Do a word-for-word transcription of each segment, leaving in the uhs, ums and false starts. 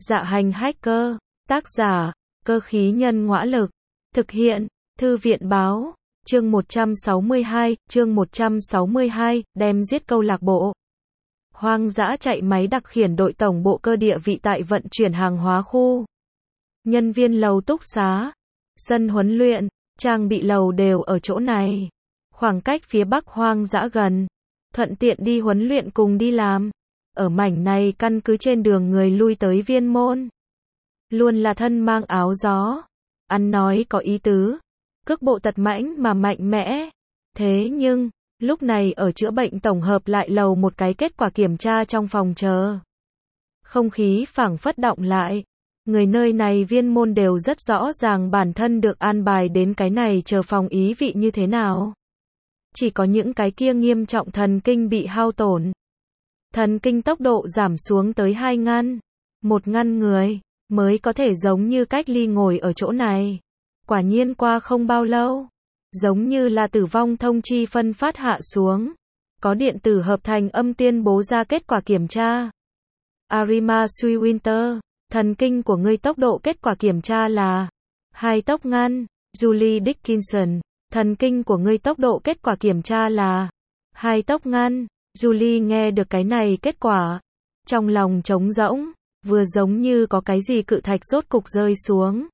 Dạ hành hacker, tác giả, cơ khí nhân ngõa lực, thực hiện, thư viện báo, chương một trăm sáu mươi hai, chương một trăm sáu mươi hai, đem giết câu lạc bộ. Hoang dã chạy máy đặc khiển đội tổng bộ cơ địa vị tại vận chuyển hàng hóa khu. Nhân viên lầu túc xá, sân huấn luyện, trang bị lầu đều ở chỗ này. Khoảng cách phía bắc hoang dã gần, thuận tiện đi huấn luyện cùng đi làm. Ở mảnh này căn cứ trên đường người lui tới viên môn. Luôn là thân mang áo gió. Ăn nói có ý tứ. Cước bộ tật mãnh mà mạnh mẽ. Thế nhưng, lúc này ở chữa bệnh tổng hợp lại lầu một cái kết quả kiểm tra trong phòng chờ. Không khí phảng phất động lại. Người nơi này viên môn đều rất rõ ràng bản thân được an bài đến cái này chờ phòng ý vị như thế nào. Chỉ có những cái kia nghiêm trọng thần kinh bị hao tổn. Thần kinh tốc độ giảm xuống tới hai ngăn. Một ngăn người, mới có thể giống như cách ly ngồi ở chỗ này. Quả nhiên qua không bao lâu. Giống như là tử vong thông chi phân phát hạ xuống. Có điện tử hợp thành âm tuyên bố ra kết quả kiểm tra. Arima Swinter, thần kinh của ngươi tốc độ kết quả kiểm tra là hai tốc ngăn. Julie Dickinson, thần kinh của ngươi tốc độ kết quả kiểm tra là hai tốc ngăn. Julie nghe được cái này kết quả. Trong lòng trống rỗng, vừa giống như có cái gì cự thạch rốt cục rơi xuống.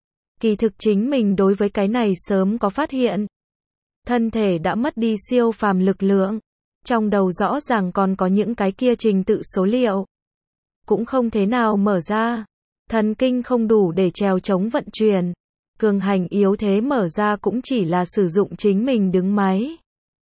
Kỳ thực chính mình đối với cái này sớm có phát hiện. Thân thể đã mất đi siêu phàm lực lượng. Trong đầu rõ ràng còn có những cái kia trình tự số liệu. Cũng không thế nào mở ra. Thần kinh không đủ để trèo chống vận chuyển. Cường hành yếu thế mở ra cũng chỉ là sử dụng chính mình đứng máy.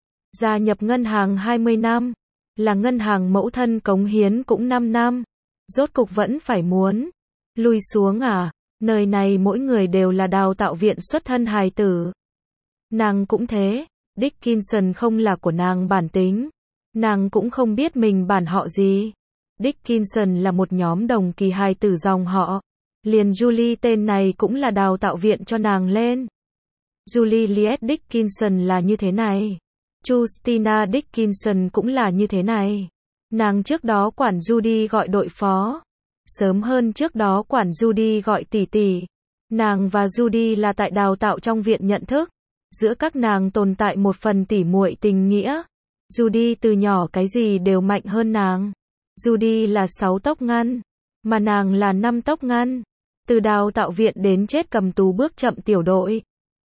Gia nhập ngân hàng hai mươi năm. Là ngân hàng mẫu thân cống hiến cũng năm năm. Rốt cục vẫn phải muốn. Lui xuống à? Nơi này mỗi người đều là đào tạo viện xuất thân hài tử. Nàng cũng thế. Dickinson không là của nàng bản tính. Nàng cũng không biết mình bản họ gì. Dickinson là một nhóm đồng kỳ hài tử dòng họ. Liền Julie tên này cũng là đào tạo viện cho nàng lên. Julie Liet Dickinson là như thế này. Justina Dickinson cũng là như thế này. Nàng trước đó quản Judy gọi đội phó. Sớm hơn trước đó quản Judy gọi tỷ tỷ. Nàng và Judy là tại đào tạo trong viện nhận thức. Giữa các nàng tồn tại một phần tỉ muội tình nghĩa. Judy từ nhỏ cái gì đều mạnh hơn nàng. Judy là sáu tốc ngăn. Mà nàng là năm tốc ngăn. Từ đào tạo viện đến chết cầm tù bước chậm tiểu đội.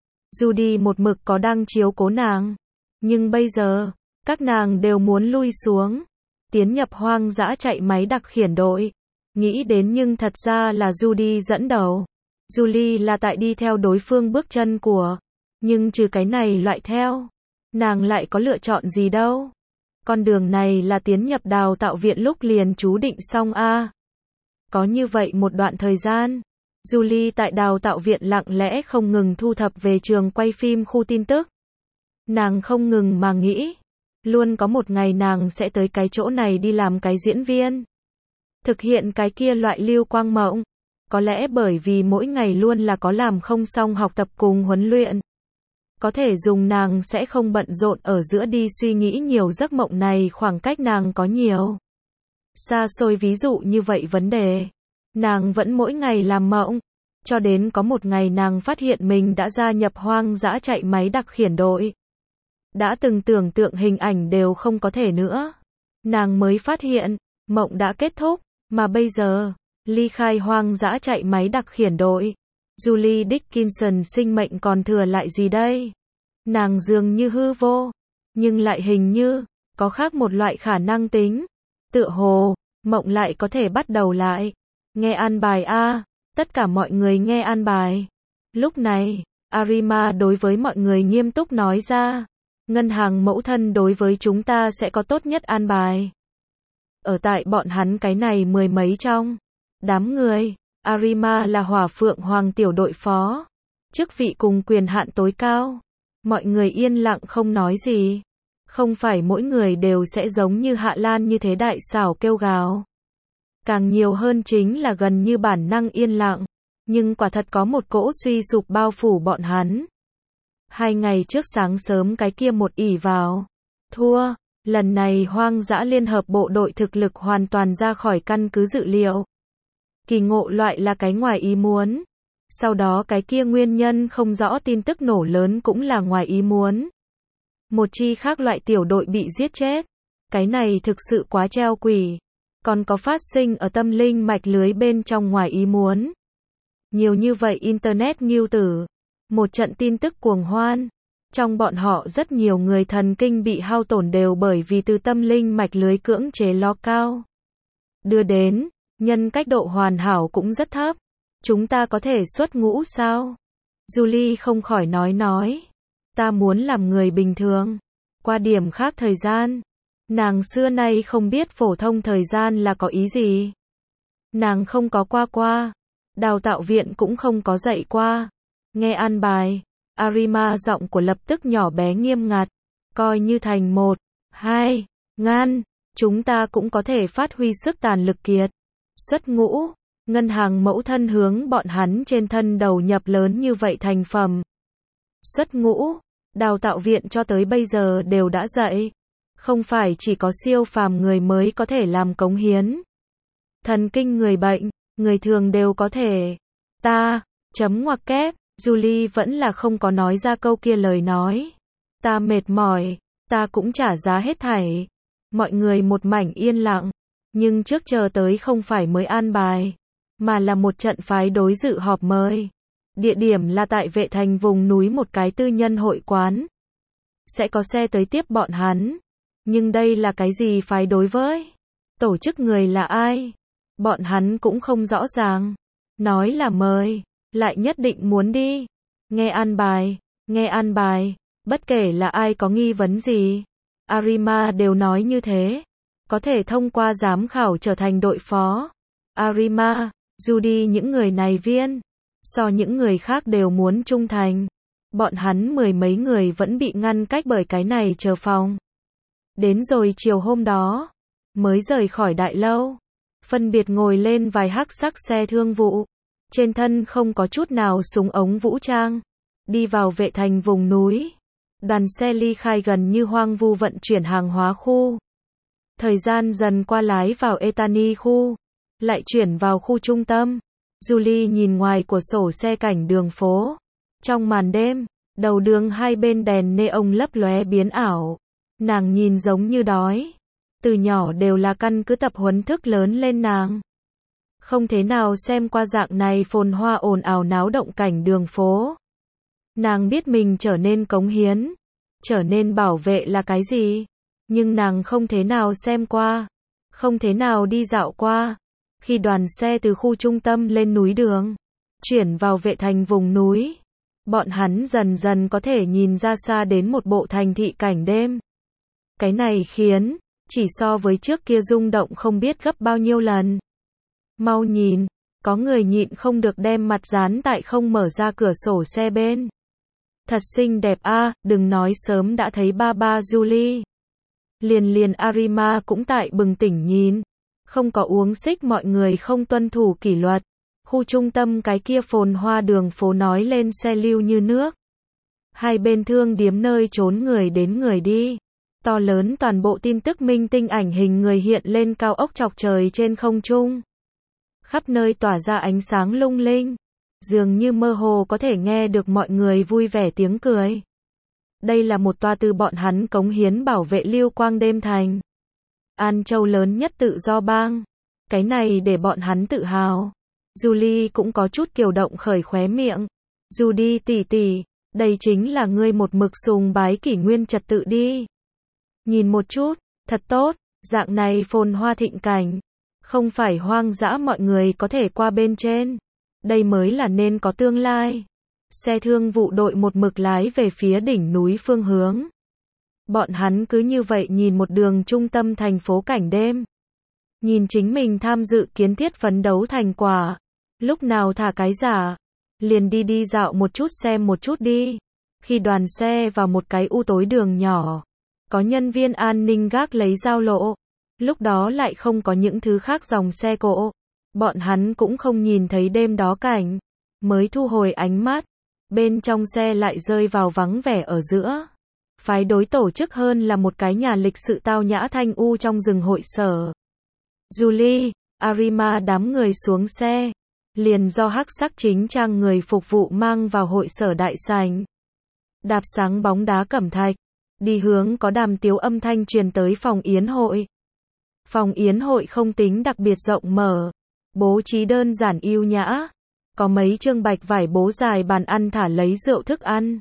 Judy một mực có đang chiếu cố nàng. Nhưng bây giờ, các nàng đều muốn lui xuống. Tiến nhập hoang dã chạy máy đặc khiển đội. Nghĩ đến nhưng thật ra là Judy dẫn đầu. Julie là tại đi theo đối phương bước chân của. Nhưng trừ cái này loại theo. Nàng lại có lựa chọn gì đâu. Con đường này là tiến nhập đào tạo viện lúc liền chú định xong a. À. Có như vậy một đoạn thời gian. Julie tại đào tạo viện lặng lẽ không ngừng thu thập về trường quay phim khu tin tức. Nàng không ngừng mà nghĩ. Luôn có một ngày nàng sẽ tới cái chỗ này đi làm cái diễn viên. Thực hiện cái kia loại lưu quang mộng. Có lẽ bởi vì mỗi ngày luôn là có làm không xong học tập cùng huấn luyện. Có thể dùng nàng sẽ không bận rộn ở giữa đi suy nghĩ nhiều giấc mộng này khoảng cách nàng có nhiều. Xa xôi ví dụ như vậy vấn đề. Nàng vẫn mỗi ngày làm mộng. Cho đến có một ngày nàng phát hiện mình đã gia nhập hoang dã chạy máy đặc khiển đội. Đã từng tưởng tượng hình ảnh đều không có thể nữa. Nàng mới phát hiện, mộng đã kết thúc, mà bây giờ, ly khai hoang dã chạy máy đặc khiển đội. Julie Dickinson sinh mệnh còn thừa lại gì đây? Nàng dường như hư vô, nhưng lại hình như, có khác một loại khả năng tính. Tựa hồ, mộng lại có thể bắt đầu lại. Nghe an bài a, tất cả mọi người nghe an bài. Lúc này, Arima đối với mọi người nghiêm túc nói ra. Ngân hàng mẫu thân đối với chúng ta sẽ có tốt nhất an bài. Ở tại bọn hắn cái này mười mấy trong đám người, Arima là Hỏa Phượng Hoàng tiểu đội phó. Chức vị cùng quyền hạn tối cao. Mọi người yên lặng không nói gì. Không phải mỗi người đều sẽ giống như Hạ Lan như thế đại xảo kêu gào. Càng nhiều hơn chính là gần như bản năng yên lặng. Nhưng quả thật có một cỗ suy sụp bao phủ bọn hắn. Hai ngày trước sáng sớm cái kia một ỉ vào. Thua. Lần này hoang dã liên hợp bộ đội thực lực hoàn toàn ra khỏi căn cứ dự liệu. Kỳ ngộ loại là cái ngoài ý muốn. Sau đó cái kia nguyên nhân không rõ tin tức nổ lớn cũng là ngoài ý muốn. Một chi khác loại tiểu đội bị giết chết. Cái này thực sự quá treo quỷ. Còn có phát sinh ở tâm linh mạch lưới bên trong ngoài ý muốn. Nhiều như vậy Internet nghiêu tử. Một trận tin tức cuồng hoan. Trong bọn họ rất nhiều người thần kinh bị hao tổn đều bởi vì từ tâm linh mạch lưới cưỡng chế lo cao. Đưa đến, nhân cách độ hoàn hảo cũng rất thấp. Chúng ta có thể xuất ngũ sao? Julie không khỏi nói nói. Ta muốn làm người bình thường. Qua điểm khác thời gian. Nàng xưa nay không biết phổ thông thời gian là có ý gì. Nàng không có qua qua. Đào tạo viện cũng không có dạy qua. Nghe an bài. Arima giọng của lập tức nhỏ bé nghiêm ngặt. Coi như thành một, hai, ngàn. Chúng ta cũng có thể phát huy sức tàn lực kiệt. Xuất ngũ. Ngân hàng mẫu thân hướng bọn hắn trên thân đầu nhập lớn như vậy thành phẩm. Xuất ngũ. Đào tạo viện cho tới bây giờ đều đã dạy. Không phải chỉ có siêu phàm người mới có thể làm cống hiến. Thần kinh người bệnh, người thường đều có thể. Ta, chấm ngoặc kép, Julie vẫn là không có nói ra câu kia lời nói. Ta mệt mỏi, ta cũng trả giá hết thảy. Mọi người một mảnh yên lặng. Nhưng trước chờ tới không phải mới an bài. Mà là một trận phái đối dự họp mời. Địa điểm là tại Vệ Thành vùng núi một cái tư nhân hội quán. Sẽ có xe tới tiếp bọn hắn. Nhưng đây là cái gì phái đối với? Tổ chức người là ai? Bọn hắn cũng không rõ ràng. Nói là mời, lại nhất định muốn đi. Nghe an bài, nghe an bài, bất kể là ai có nghi vấn gì. Arima đều nói như thế. Có thể thông qua giám khảo trở thành đội phó. Arima, Judy những người này viên. So những người khác đều muốn trung thành. Bọn hắn mười mấy người vẫn bị ngăn cách bởi cái này chờ phòng. Đến rồi chiều hôm đó, mới rời khỏi đại lâu. Phân biệt ngồi lên vài hắc sắc xe thương vụ. Trên thân không có chút nào súng ống vũ trang. Đi vào Vệ Thành vùng núi. Đoàn xe ly khai gần như hoang vu vận chuyển hàng hóa khu. Thời gian dần qua lái vào Etani khu. Lại chuyển vào khu trung tâm. Julie nhìn ngoài của sổ xe cảnh đường phố. Trong màn đêm, đầu đường hai bên đèn neon lấp lóe biến ảo. Nàng nhìn giống như đói. Từ nhỏ đều là căn cứ tập huấn thức lớn lên nàng. Không thế nào xem qua dạng này phồn hoa ồn ào náo động cảnh đường phố. Nàng biết mình trở nên cống hiến, trở nên bảo vệ là cái gì. Nhưng nàng không thế nào xem qua, không thế nào đi dạo qua. Khi đoàn xe từ khu trung tâm lên núi đường, chuyển vào Vệ Thành vùng núi, bọn hắn dần dần có thể nhìn ra xa đến một bộ thành thị cảnh đêm. Cái này khiến, chỉ so với trước kia rung động không biết gấp bao nhiêu lần. Mau nhìn, có người nhịn không được đem mặt dán tại không mở ra cửa sổ xe bên. Thật xinh đẹp a, à, đừng nói sớm đã thấy ba ba Julie. Liền liền Arima cũng tại bừng tỉnh nhìn. Không có uống xích mọi người không tuân thủ kỷ luật. Khu trung tâm cái kia phồn hoa đường phố nói lên xe lưu như nước. Hai bên thương điếm nơi trốn người đến người đi. To lớn toàn bộ tin tức minh tinh ảnh hình người hiện lên cao ốc chọc trời trên không trung. Khắp nơi tỏa ra ánh sáng lung linh. Dường như mơ hồ có thể nghe được mọi người vui vẻ tiếng cười. Đây là một tòa từ bọn hắn cống hiến bảo vệ lưu quang đêm thành. An Châu lớn nhất tự do bang. Cái này để bọn hắn tự hào. Julie cũng có chút kiều động khởi khóe miệng. Judy tỷ tỷ, đây chính là ngươi một mực sùng bái kỷ nguyên trật tự đi. Nhìn một chút, thật tốt, dạng này phồn hoa thịnh cảnh. Không phải hoang dã mọi người có thể qua bên trên. Đây mới là nên có tương lai. Xe thương vụ đội một mực lái về phía đỉnh núi phương hướng. Bọn hắn cứ như vậy nhìn một đường trung tâm thành phố cảnh đêm. Nhìn chính mình tham dự kiến thiết phấn đấu thành quả. Lúc nào thả cái giả. Liền đi đi dạo một chút xem một chút đi. Khi đoàn xe vào một cái u tối đường nhỏ. Có nhân viên an ninh gác lấy giao lộ. Lúc đó lại không có những thứ khác dòng xe cộ. Bọn hắn cũng không nhìn thấy đêm đó cảnh. Mới thu hồi ánh mắt. Bên trong xe lại rơi vào vắng vẻ ở giữa. Phái đối tổ chức hơn là một cái nhà lịch sự tao nhã thanh u trong rừng hội sở. Julie, Arima đám người xuống xe, liền do hắc sắc chính trang người phục vụ mang vào hội sở đại sảnh. Đạp sáng bóng đá cẩm thạch, đi hướng có đàm tiếu âm thanh truyền tới phòng yến hội. Phòng yến hội không tính đặc biệt rộng mở, bố trí đơn giản yêu nhã, có mấy trương bạch vải bố dài bàn ăn thả lấy rượu thức ăn.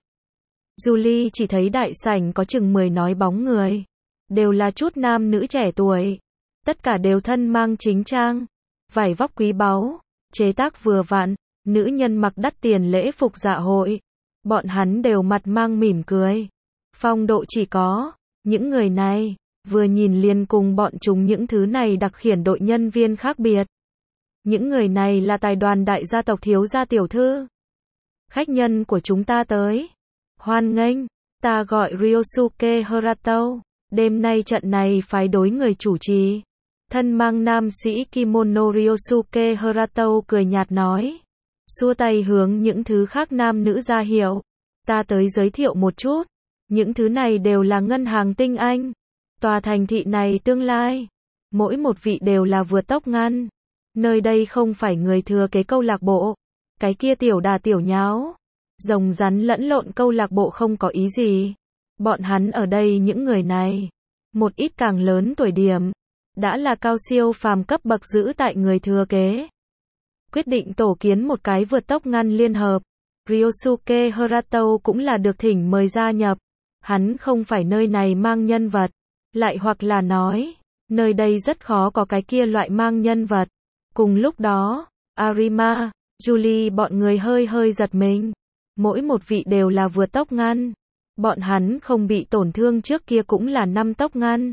Julie chỉ thấy đại sảnh có chừng mười nói bóng người, đều là chút nam nữ trẻ tuổi, tất cả đều thân mang chính trang, vải vóc quý báu, chế tác vừa vặn, nữ nhân mặc đắt tiền lễ phục dạ hội, bọn hắn đều mặt mang mỉm cười. Phong độ chỉ có, những người này, vừa nhìn liền cùng bọn chúng những thứ này đặc khiển đội nhân viên khác biệt. Những người này là tài đoàn đại gia tộc thiếu gia tiểu thư. Khách nhân của chúng ta tới. Hoan nghênh, ta gọi Ryosuke Harato. Đêm nay trận này phái đối người chủ trì. Thân mang nam sĩ kimono Ryosuke Harato cười nhạt nói. Xua tay hướng những thứ khác nam nữ ra hiệu. Ta tới giới thiệu một chút. Những thứ này đều là ngân hàng tinh anh. Tòa thành thị này tương lai. Mỗi một vị đều là vượt tốc ngăn. Nơi đây không phải người thừa kế câu lạc bộ. Cái kia tiểu đà tiểu nháo. Rồng rắn lẫn lộn câu lạc bộ không có ý gì. Bọn hắn ở đây những người này. Một ít càng lớn tuổi điểm. Đã là cao siêu phàm cấp bậc giữ tại người thừa kế. Quyết định tổ kiến một cái vượt tốc ngăn liên hợp. Ryosuke Harato cũng là được thỉnh mời gia nhập. Hắn không phải nơi này mang nhân vật. Lại hoặc là nói, nơi đây rất khó có cái kia loại mang nhân vật. Cùng lúc đó, Arima, Julie bọn người hơi hơi giật mình. Mỗi một vị đều là vượt tốc ngăn. Bọn hắn không bị tổn thương trước kia cũng là năm tốc ngăn.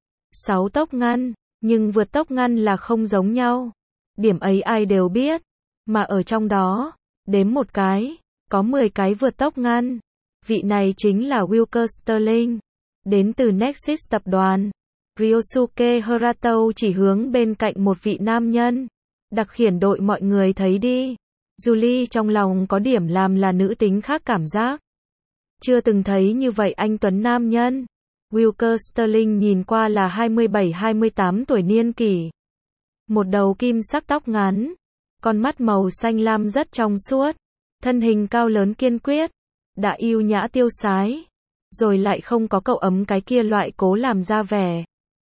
sáu tốc ngăn, nhưng vượt tốc ngăn là không giống nhau. Điểm ấy ai đều biết. Mà ở trong đó, đếm một cái, có mười cái vượt tốc ngăn. Vị này chính là Wilker Sterling. Đến từ Nexus tập đoàn. Ryosuke Harato chỉ hướng bên cạnh một vị nam nhân. Đặc khiển đội mọi người thấy đi. Julie trong lòng có điểm làm là nữ tính khác cảm giác. Chưa từng thấy như vậy anh tuấn nam nhân. Wilker Sterling nhìn qua là hai mươi bảy hai mươi tám tuổi niên kỷ. Một đầu kim sắc tóc ngắn. Con mắt màu xanh lam rất trong suốt. Thân hình cao lớn kiên quyết. Đã yêu nhã tiêu sái. Rồi lại không có cậu ấm cái kia loại cố làm ra vẻ.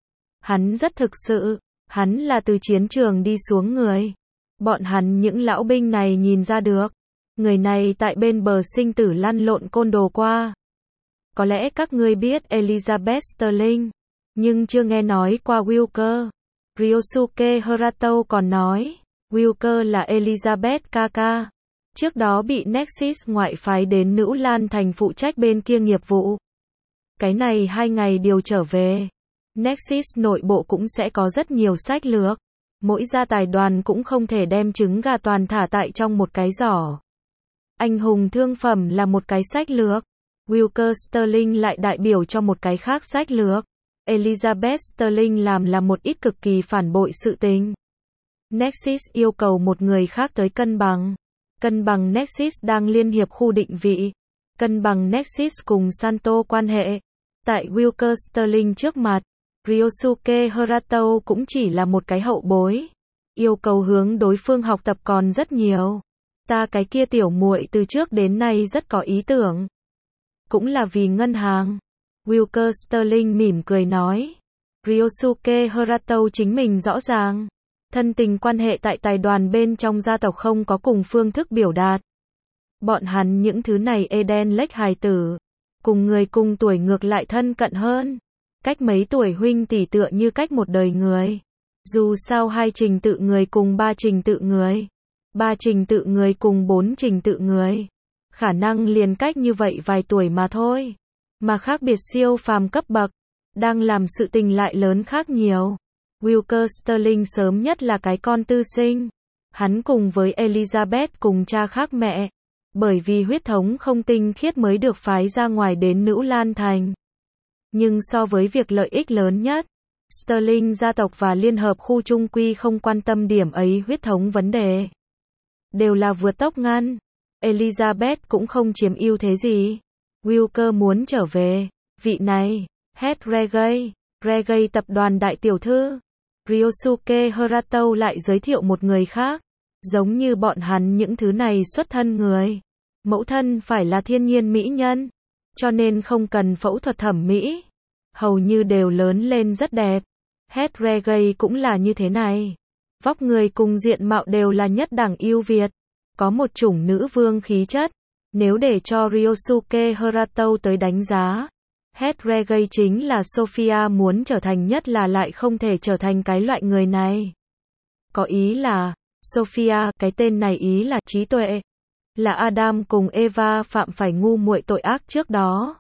Hắn rất thực sự. Hắn là từ chiến trường đi xuống người. Bọn hắn những lão binh này nhìn ra được. Người này tại bên bờ sinh tử lăn lộn côn đồ qua. Có lẽ các ngươi biết Elizabeth Sterling. Nhưng chưa nghe nói qua Wilker. Ryosuke Harato còn nói. Wilker là Elizabeth Kaka. Trước đó bị Nexus ngoại phái đến Nữ Lan thành phụ trách bên kia nghiệp vụ. Cái này hai ngày điều trở về. Nexus nội bộ cũng sẽ có rất nhiều sách lược. Mỗi gia tài đoàn cũng không thể đem trứng gà toàn thả tại trong một cái giỏ. Anh hùng thương phẩm là một cái sách lược. Wilker Sterling lại đại biểu cho một cái khác sách lược. Elizabeth Sterling làm là một ít cực kỳ phản bội sự tình. Nexus yêu cầu một người khác tới cân bằng. Cân bằng Nexus đang liên hiệp khu định vị. Cân bằng Nexus cùng Santo quan hệ. Tại Wilker Sterling trước mặt, Ryosuke Harato cũng chỉ là một cái hậu bối. Yêu cầu hướng đối phương học tập còn rất nhiều. Ta cái kia tiểu muội từ trước đến nay rất có ý tưởng. Cũng là vì ngân hàng. Wilker Sterling mỉm cười nói. Ryosuke Harato chính mình rõ ràng. Thân tình quan hệ tại tài đoàn bên trong gia tộc không có cùng phương thức biểu đạt. Bọn hắn những thứ này Eden Lake hài tử. Cùng người cùng tuổi ngược lại thân cận hơn. Cách mấy tuổi huynh tỷ tựa như cách một đời người. Dù sao hai trình tự người cùng ba trình tự người. Ba trình tự người cùng bốn trình tự người. Khả năng liền cách như vậy vài tuổi mà thôi. Mà khác biệt siêu phàm cấp bậc. Đang làm sự tình lại lớn khác nhiều. Wilker Sterling sớm nhất là cái con tư sinh. Hắn cùng với Elizabeth cùng cha khác mẹ. Bởi vì huyết thống không tinh khiết mới được phái ra ngoài đến Nữ Lan thành. Nhưng so với việc lợi ích lớn nhất, Sterling gia tộc và liên hợp khu trung quy không quan tâm điểm ấy huyết thống vấn đề. Đều là vượt tốc ngăn. Elizabeth cũng không chiếm ưu thế gì. Wilker muốn trở về. Vị này, Head Reggae, Reggae tập đoàn đại tiểu thư. Ryosuke Harato lại giới thiệu một người khác. Giống như bọn hắn những thứ này xuất thân người. Mẫu thân phải là thiên nhiên mỹ nhân. Cho nên không cần phẫu thuật thẩm mỹ. Hầu như đều lớn lên rất đẹp. Hedregay cũng là như thế này. Vóc người cùng diện mạo đều là nhất đẳng ưu việt. Có một chủng nữ vương khí chất. Nếu để cho Ryosuke Harato tới đánh giá, Hedregay chính là Sophia muốn trở thành nhất là lại không thể trở thành cái loại người này. Có ý là, Sophia, cái tên này ý là trí tuệ. Là Adam cùng Eva phạm phải ngu muội tội ác trước đó.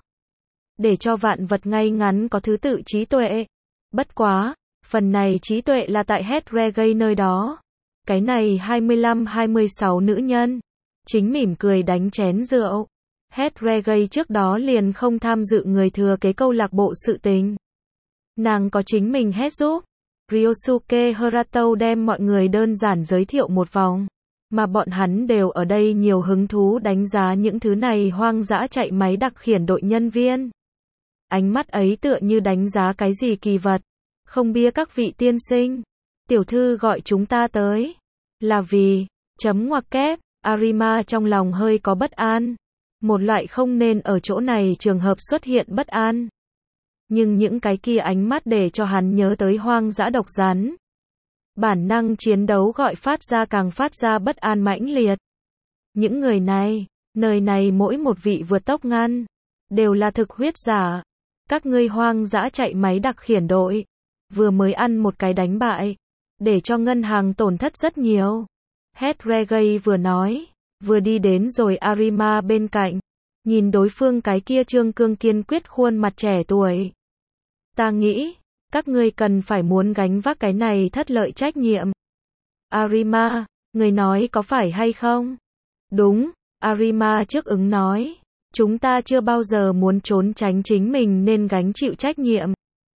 Để cho vạn vật ngay ngắn có thứ tự trí tuệ. Bất quá, phần này trí tuệ là tại Hedregay nơi đó. Cái này hai mươi lăm hai mươi sáu nữ nhân. Chính mỉm cười đánh chén rượu. Hedregay trước đó liền không tham dự người thừa kế câu lạc bộ sự tình. Nàng có chính mình hết giúp. Ryosuke Harato đem mọi người đơn giản giới thiệu một vòng. Mà bọn hắn đều ở đây nhiều hứng thú đánh giá những thứ này hoang dã chạy máy đặc khiển đội nhân viên. Ánh mắt ấy tựa như đánh giá cái gì kỳ vật. Không bia các vị tiên sinh. Tiểu thư gọi chúng ta tới. Là vì, chấm ngoặc kép, Arima trong lòng hơi có bất an. Một loại không nên ở chỗ này trường hợp xuất hiện bất an. Nhưng những cái kia ánh mắt để cho hắn nhớ tới hoang dã độc rắn. Bản năng chiến đấu gọi phát ra càng phát ra bất an mãnh liệt. Những người này, nơi này mỗi một vị vượt tốc ngăn, đều là thực huyết giả. Các ngươi hoang dã chạy máy đặc khiển đội, vừa mới ăn một cái đánh bại, để cho ngân hàng tổn thất rất nhiều. Hedregay vừa nói, vừa đi đến rồi Arima bên cạnh, nhìn đối phương cái kia trương cương kiên quyết khuôn mặt trẻ tuổi. Ta nghĩ, các ngươi cần phải muốn gánh vác cái này thất lợi trách nhiệm. Arima, người nói có phải hay không? Đúng, Arima trước ứng nói. Chúng ta chưa bao giờ muốn trốn tránh chính mình nên gánh chịu trách nhiệm.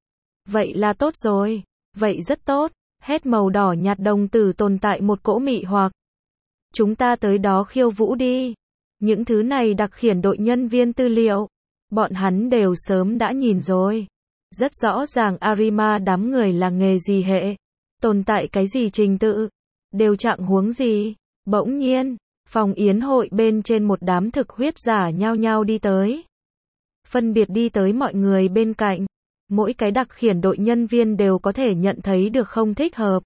Vậy là tốt rồi. Vậy rất tốt. Hết màu đỏ nhạt đồng tử tồn tại một cỗ mị hoặc. Chúng ta tới đó khiêu vũ đi. Những thứ này đặc khiển đội nhân viên tư liệu. Bọn hắn đều sớm đã nhìn rồi. Rất rõ ràng Arima đám người là nghề gì hệ. Tồn tại cái gì trình tự. Đều trạng huống gì. Bỗng nhiên, phòng yến hội bên trên một đám thực huyết giả nhao nhao đi tới. Phân biệt đi tới mọi người bên cạnh. Mỗi cái đặc khiển đội nhân viên đều có thể nhận thấy được không thích hợp.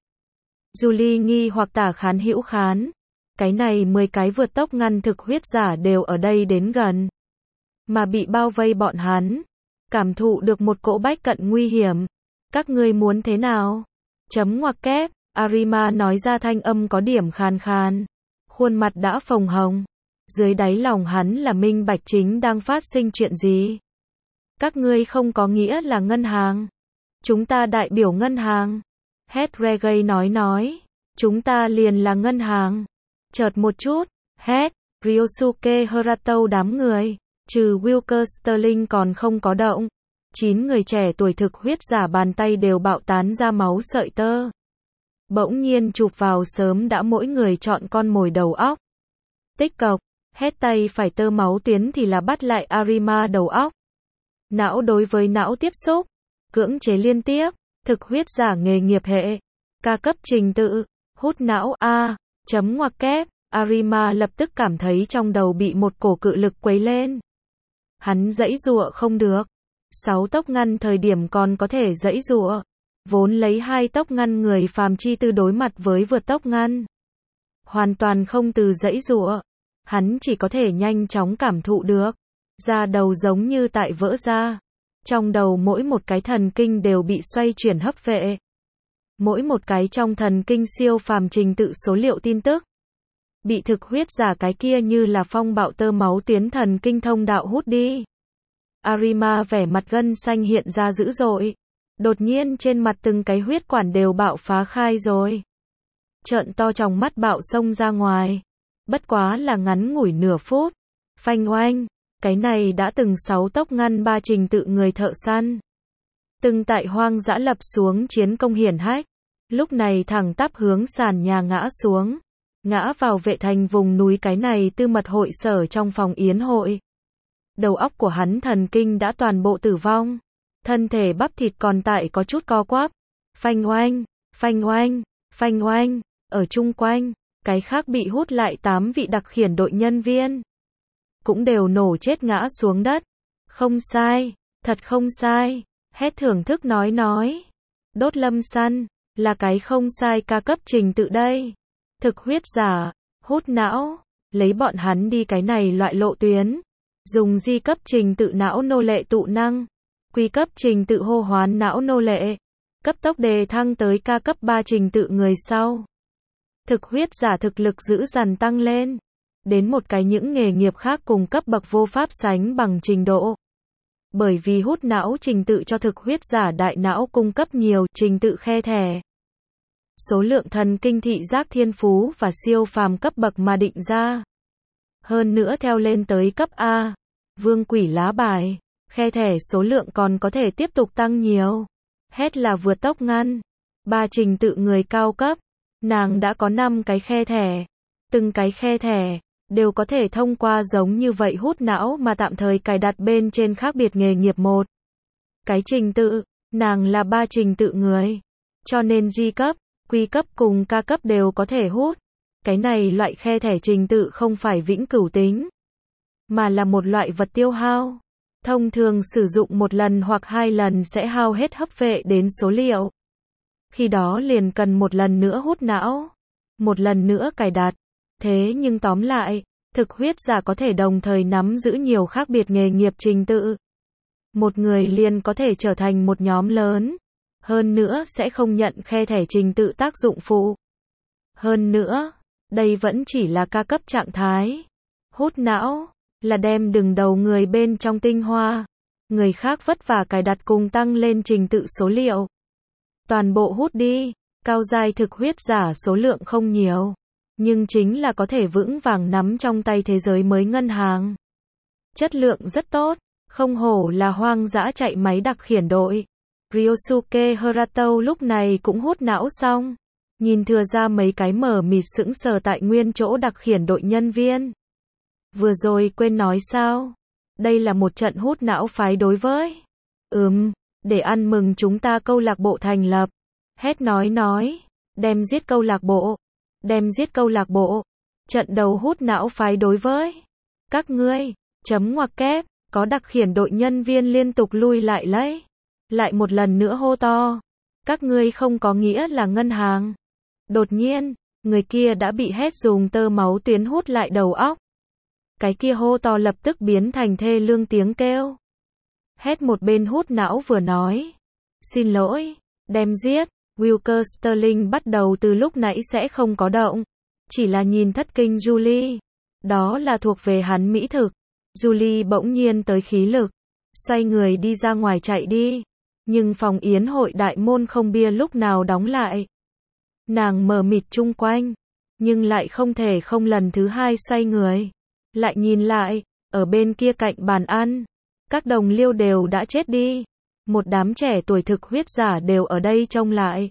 Julie nghi hoặc tả khán hữu khán. Cái này mười cái vượt tốc ngăn thực huyết giả đều ở đây đến gần. Mà bị bao vây bọn hắn. Cảm thụ được một cỗ bách cận nguy hiểm. Các ngươi muốn thế nào? Chấm ngoặc kép, Arima nói ra thanh âm có điểm khàn khàn. Khuôn mặt đã phồng hồng. Dưới đáy lòng hắn là minh bạch chính đang phát sinh chuyện gì. Các ngươi không có nghĩa là ngân hàng. Chúng ta đại biểu ngân hàng. Hedregay nói nói. Chúng ta liền là ngân hàng. Chợt một chút. Hed, Ryosuke Harato đám người. Trừ Wilker Sterling còn không có động. Chín người trẻ tuổi thực huyết giả bàn tay đều bạo tán ra máu sợi tơ. Bỗng nhiên chụp vào sớm đã mỗi người chọn con mồi đầu óc. Tích cộc, hết tay phải tơ máu tuyến thì là bắt lại Arima đầu óc. Não đối với não tiếp xúc. Cưỡng chế liên tiếp. Thực huyết giả nghề nghiệp hệ. Ca cấp trình tự. Hút não A. Chấm ngoặc kép. Arima lập tức cảm thấy trong đầu bị một cổ cự lực quấy lên. Hắn giãy giụa không được. Sáu tốc ngăn thời điểm còn có thể giãy giụa. Vốn lấy hai tốc ngăn người phàm chi tư đối mặt với vượt tốc ngăn. Hoàn toàn không từ giãy giụa. Hắn chỉ có thể nhanh chóng cảm thụ được. Da đầu giống như tại vỡ ra. Trong đầu mỗi một cái thần kinh đều bị xoay chuyển hấp vệ. Mỗi một cái trong thần kinh siêu phàm trình tự số liệu tin tức. Bị thực huyết giả cái kia như là phong bạo tơ máu tuyến thần kinh thông đạo hút đi. Arima vẻ mặt gân xanh hiện ra dữ dội. Đột nhiên trên mặt từng cái huyết quản đều bạo phá khai rồi. Trợn to trong mắt bạo xông ra ngoài. Bất quá là ngắn ngủi nửa phút. Phanh oanh. Cái này đã từng sáu tốc ngăn ba trình tự người thợ săn. Từng tại hoang dã lập xuống chiến công hiển hách. Lúc này thẳng tắp hướng sàn nhà ngã xuống. Ngã vào vệ thành vùng núi cái này tư mật hội sở trong phòng yến hội. Đầu óc của hắn thần kinh đã toàn bộ tử vong. Thân thể bắp thịt còn tại có chút co quắp. Phanh oanh. Phanh oanh, phanh oanh, ở chung quanh, cái khác bị hút lại tám vị đặc khiển đội nhân viên. Cũng đều nổ chết ngã xuống đất. Không sai, thật không sai, hét thưởng thức nói nói. Đốt lâm săn, là cái không sai ca cấp trình tự đây. Thực huyết giả, hút não, lấy bọn hắn đi cái này loại lộ tuyến. Dùng di cấp trình tự não nô lệ tụ năng, quy cấp trình tự hô hoán não nô lệ, cấp tốc đề thăng tới ca cấp ba trình tự người sau. Thực huyết giả thực lực dữ dằn tăng lên, đến một cái những nghề nghiệp khác cùng cấp bậc vô pháp sánh bằng trình độ. Bởi vì hút não trình tự cho thực huyết giả đại não cung cấp nhiều trình tự khe thẻ. Số lượng thần kinh thị giác thiên phú và siêu phàm cấp bậc mà định ra. Hơn nữa theo lên tới cấp A, vương quỷ lá bài, khe thẻ số lượng còn có thể tiếp tục tăng nhiều. Hét là vượt tốc ngăn. Ba trình tự người cao cấp, nàng đã có năm cái khe thẻ. Từng cái khe thẻ đều có thể thông qua giống như vậy hút não mà tạm thời cài đặt bên trên khác biệt nghề nghiệp một. Cái trình tự, nàng là ba trình tự người. Cho nên G cấp, Q cấp cùng K cấp đều có thể hút. Cái này loại khe thẻ trình tự không phải vĩnh cửu tính, mà là một loại vật tiêu hao. Thông thường sử dụng một lần hoặc hai lần sẽ hao hết hấp vệ đến số liệu. Khi đó liền cần một lần nữa hút não, một lần nữa cài đặt. Thế nhưng tóm lại, thực huyết giả có thể đồng thời nắm giữ nhiều khác biệt nghề nghiệp trình tự. Một người liền có thể trở thành một nhóm lớn. Hơn nữa sẽ không nhận khe thẻ trình tự tác dụng phụ. Hơn nữa, đây vẫn chỉ là ca cấp trạng thái. Hút não là đem đừng đầu người bên trong tinh hoa. Người khác vất vả cài đặt cùng tăng lên trình tự số liệu. Toàn bộ hút đi, cao giai thực huyết giả số lượng không nhiều. Nhưng chính là có thể vững vàng nắm trong tay thế giới mới ngân hàng. Chất lượng rất tốt, không hổ là hoang dã chạy máy đặc khiển đội. Ryosuke Harato lúc này cũng hút não xong. Nhìn thừa ra mấy cái mở mịt sững sờ tại nguyên chỗ đặc khiển đội nhân viên. Vừa rồi quên nói sao? Đây là một trận hút não phái đối với. Ừm, để ăn mừng chúng ta câu lạc bộ thành lập. Hét nói nói, đem giết câu lạc bộ. Đem giết câu lạc bộ. Trận đầu hút não phái đối với. Các ngươi, chấm ngoặc kép, có đặc khiển đội nhân viên liên tục lui lại lấy. Lại một lần nữa hô to. Các ngươi không có nghĩa là ngân hàng. Đột nhiên, người kia đã bị hét dùng tơ máu tuyến hút lại đầu óc. Cái kia hô to lập tức biến thành thê lương tiếng kêu. Hét một bên hút não vừa nói. Xin lỗi, đem giết. Wilker Sterling bắt đầu từ lúc nãy sẽ không có động. Chỉ là nhìn thất kinh Julie. Đó là thuộc về hắn mỹ thực. Julie bỗng nhiên tới khí lực. Xoay người đi ra ngoài chạy đi. Nhưng phòng yến hội đại môn không bia lúc nào đóng lại. Nàng mờ mịt chung quanh. Nhưng lại không thể không lần thứ hai xoay người. Lại nhìn lại, ở bên kia cạnh bàn ăn. Các đồng liêu đều đã chết đi. Một đám trẻ tuổi thực huyết giả đều ở đây trông lại.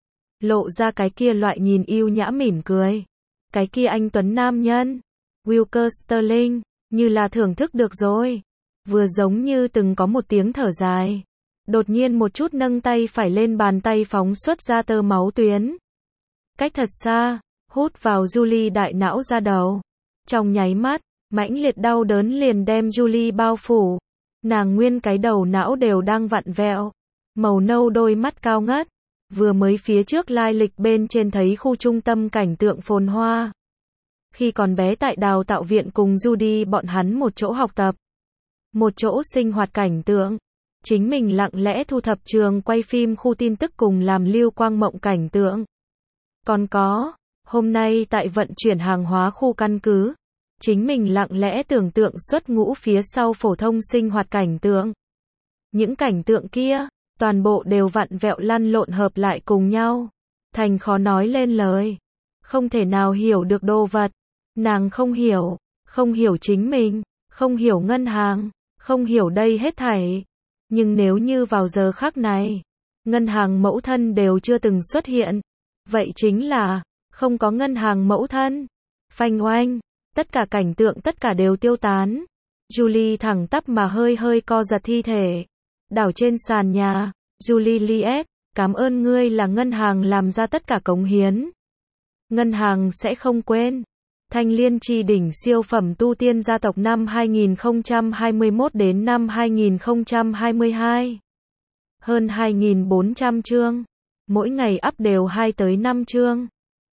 Lộ ra cái kia loại nhìn yêu nhã mỉm cười. Cái kia anh tuấn nam nhân. Wilker Sterling, như là thưởng thức được rồi. Vừa giống như từng có một tiếng thở dài. Đột nhiên một chút nâng tay phải lên bàn tay phóng xuất ra tơ máu tuyến. Cách thật xa, hút vào Julie đại não ra đầu. Trong nháy mắt, mãnh liệt đau đớn liền đem Julie bao phủ. Nàng nguyên cái đầu não đều đang vặn vẹo. Màu nâu đôi mắt cao ngất. Vừa mới phía trước lai lịch bên trên thấy khu trung tâm cảnh tượng phồn hoa. Khi còn bé tại đào tạo viện cùng Judy bọn hắn một chỗ học tập. Một chỗ sinh hoạt cảnh tượng. Chính mình lặng lẽ thu thập trường quay phim khu tin tức cùng làm lưu quang mộng cảnh tượng. Còn có, hôm nay tại vận chuyển hàng hóa khu căn cứ. Chính mình lặng lẽ tưởng tượng xuất ngũ phía sau phổ thông sinh hoạt cảnh tượng. Những cảnh tượng kia, toàn bộ đều vặn vẹo lăn lộn hợp lại cùng nhau. Thành khó nói lên lời. Không thể nào hiểu được đồ vật. Nàng không hiểu, không hiểu chính mình, không hiểu ngân hàng, không hiểu đây hết thảy. Nhưng nếu như vào giờ khắc này, ngân hàng mẫu thân đều chưa từng xuất hiện. Vậy chính là, không có ngân hàng mẫu thân. Phanh oanh. Tất cả cảnh tượng tất cả đều tiêu tán. Julie thẳng tắp mà hơi hơi co giật thi thể. Đảo trên sàn nhà, Julie liếc, Cảm ơn ngươi là ngân hàng làm ra tất cả cống hiến. Ngân hàng sẽ không quên. Thanh Liên Chi đỉnh siêu phẩm tu tiên gia tộc năm hai nghìn không trăm hai mươi mốt đến năm hai nghìn không trăm hai mươi hai. Hơn hai nghìn bốn trăm chương. Mỗi ngày up đều hai tới năm chương.